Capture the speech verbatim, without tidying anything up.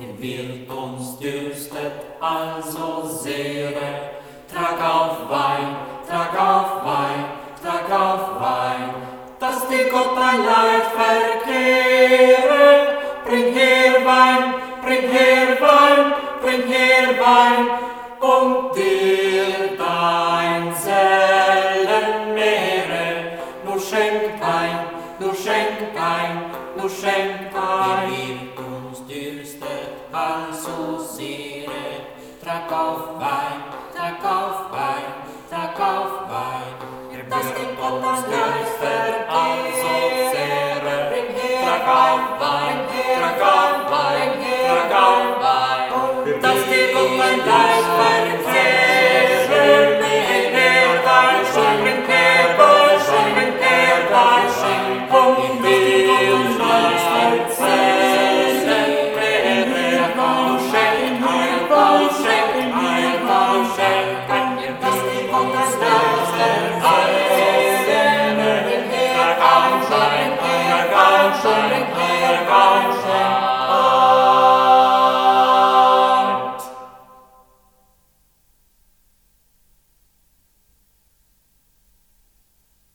Er wird uns dürstet, also sehre, trag auf Wein, trag auf Wein, trag auf Wein, dass dir Gott dein Leid verkehre. Bring her Wein, bring her Wein, bring her Wein, und dir dein Seelen mehre. Nur schenk ein, nur schenk ein, nur schenk ein. Er wird uns dürstet, also sehre, trag auf Wein, trag auf Wein, trag auf Wein, dass dir Gott dein Leid verkehre. Bring her Wein, Wein, trag auf Wein, trag auf Wein, dass dir Gott dein Leid verkehre. Bring her Wein, bring her Wein, bring her Wein, und dir dein Seelen mehre. Nur schenk ein, nur schenk ein, nur schenk ein, dass dir Gott dein Leid verkehre. Trag auf Wein, trag auf Wein,